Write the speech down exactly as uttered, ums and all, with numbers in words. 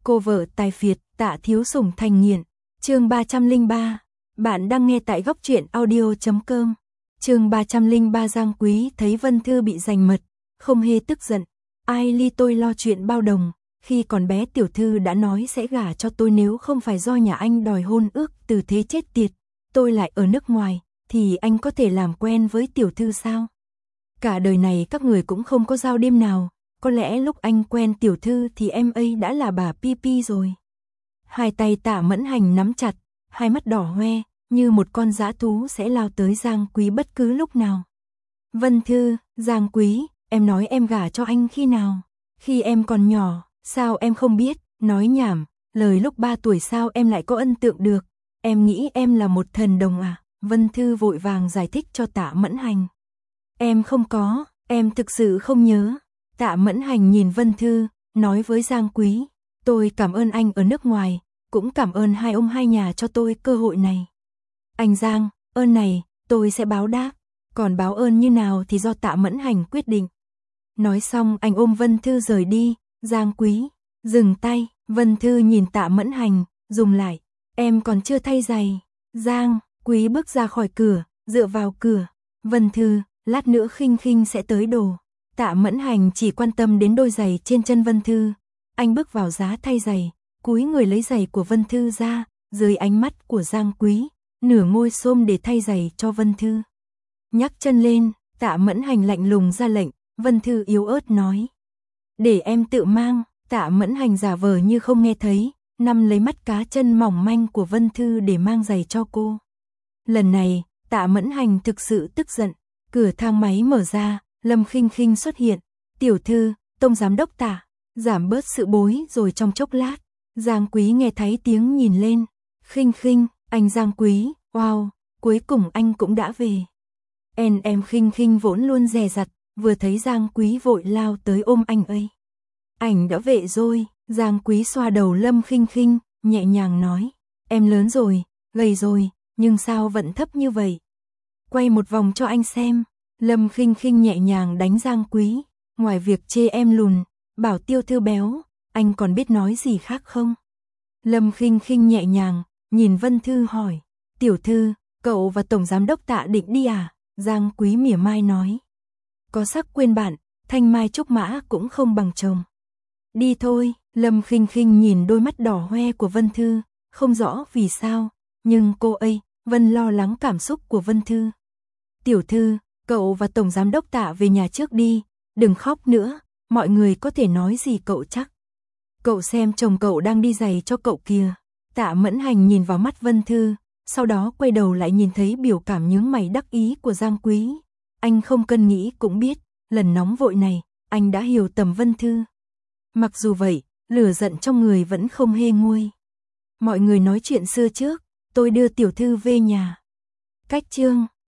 Cô vợ tài phiệt, Tạ Thiếu Sủng thành nghiện. Chương ba trăm lẻ ba. Bạn đang nghe tại góc truyện audio chấm com. Chương ba trăm lẻ ba. Giang Quý thấy Vân Thư bị giành mật, không hề tức giận. Ai li tôi lo chuyện bao đồng, khi còn bé tiểu thư đã nói sẽ gả cho tôi nếu không phải do nhà anh đòi hôn ước từ thế chết tiệt. Tôi lại ở nước ngoài, thì anh có thể làm quen với tiểu thư sao? Cả đời này các người cũng không có giao đêm nào, có lẽ lúc anh quen tiểu thư thì em ấy đã là bà Pi Pi rồi. Hai tay Tạ Mẫn Hành nắm chặt, hai mắt đỏ hoe, như một con dã thú sẽ lao tới Giang Quý bất cứ lúc nào. Vân Thư, Giang Quý, em nói em gả cho anh khi nào? Khi em còn nhỏ, sao em không biết? Nói nhảm, lời lúc ba tuổi sao em lại có ấn tượng được? Em nghĩ em là một thần đồng à? Vân Thư vội vàng giải thích cho Tạ Mẫn Hành. Em không có, em thực sự không nhớ. Tạ Mẫn Hành nhìn Vân Thư, nói với Giang Quý, tôi cảm ơn anh ở nước ngoài, cũng cảm ơn hai ông hai nhà cho tôi cơ hội này. Anh Giang, ơn này, tôi sẽ báo đáp, còn báo ơn như nào thì do Tạ Mẫn Hành quyết định. Nói xong anh ôm Vân Thư rời đi. Giang Quý, dừng tay. Vân Thư nhìn Tạ Mẫn Hành, dùng lại, em còn chưa thay giày. Giang Quý bước ra khỏi cửa, dựa vào cửa. Vân Thư, lát nữa Khinh Khinh sẽ tới đồ. Tạ Mẫn Hành chỉ quan tâm đến đôi giày trên chân Vân Thư. Anh bước vào giá thay giày, cúi người lấy giày của Vân Thư ra, dưới ánh mắt của Giang Quý, nửa ngồi xổm để thay giày cho Vân Thư. Nhắc chân lên, Tạ Mẫn Hành lạnh lùng ra lệnh. Vân Thư yếu ớt nói, để em tự mang. Tạ Mẫn Hành giả vờ như không nghe thấy, nắm lấy mắt cá chân mỏng manh của Vân Thư để mang giày cho cô. Lần này, Tạ Mẫn Hành thực sự tức giận. Cửa thang máy mở ra, Lâm Khinh Khinh xuất hiện. Tiểu thư, Tổng giám đốc Tạ, giảm bớt sự bối rồi trong chốc lát. Giang Quý nghe thấy tiếng nhìn lên. Khinh Khinh, anh Giang Quý, wow, cuối cùng anh cũng đã về. En em Khinh Khinh vốn luôn dè dặt, vừa thấy Giang Quý vội lao tới ôm anh ấy. Anh đã về rồi. Giang Quý xoa đầu Lâm Khinh Khinh, nhẹ nhàng nói, em lớn rồi, gầy rồi, nhưng sao vẫn thấp như vậy? Quay một vòng cho anh xem. Lâm Khinh Khinh nhẹ nhàng đánh Giang Quý, ngoài việc chê em lùn, bảo tiểu thư béo, anh còn biết nói gì khác không? Lâm Khinh Khinh nhẹ nhàng nhìn Vân Thư hỏi, tiểu thư, cậu và Tổng giám đốc Tạ định đi à? Giang Quý mỉa mai nói, có sắc quên bạn, thanh mai trúc mã cũng không bằng chồng. Đi thôi. Lâm Khinh Khinh nhìn đôi mắt đỏ hoe của Vân Thư, không rõ vì sao, nhưng cô ấy vẫn lo lắng cảm xúc của Vân Thư. Tiểu thư, cậu và Tổng giám đốc Tạ về nhà trước đi, đừng khóc nữa, mọi người có thể nói gì cậu chắc. Cậu xem chồng cậu đang đi giày cho cậu kìa. Tạ Mẫn Hành nhìn vào mắt Vân Thư, sau đó quay đầu lại nhìn thấy biểu cảm nhướng mày đắc ý của Giang Quý. Anh không cần nghĩ cũng biết, lần nóng vội này, anh đã hiểu tầm Vân Thư. Mặc dù vậy, lửa giận trong người vẫn không hề nguôi. Mọi người nói chuyện xưa trước, tôi đưa tiểu thư về nhà. Cách chương